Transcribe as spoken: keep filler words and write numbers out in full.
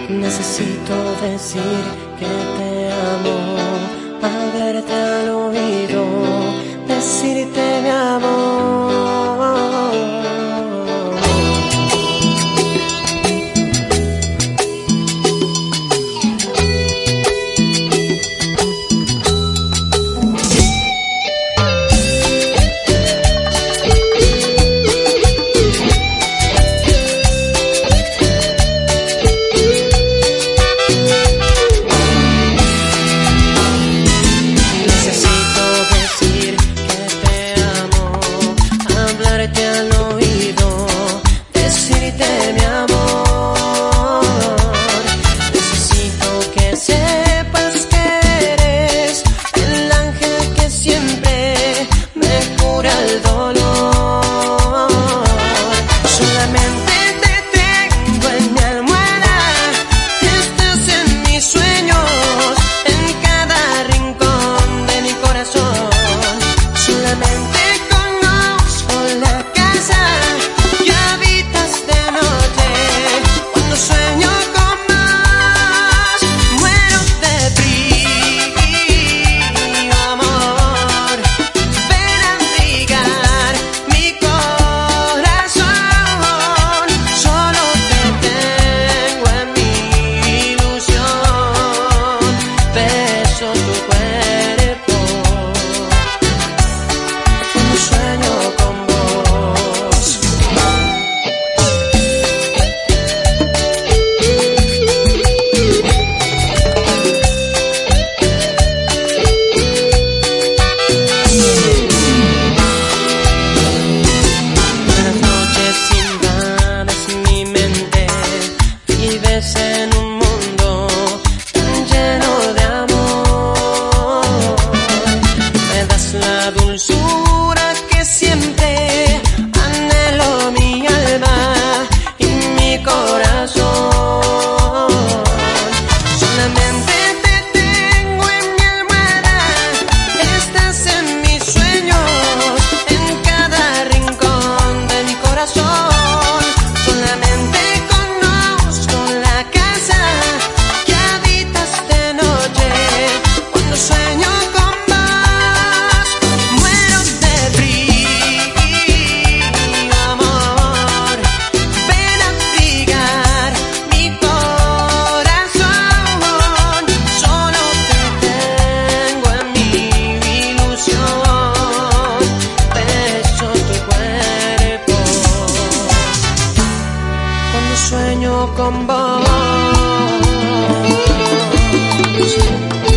Necesito decir que te amo, hablarte al oído, decirte mi amor. En un mundo tan lleno de amor, me das la dulzura que siempre anhelo, mi alma y mi corazón. Solamente te tengo en mi almohada, estás en mis sueños, en cada rincón de mi corazón. Solamente sueño con vos.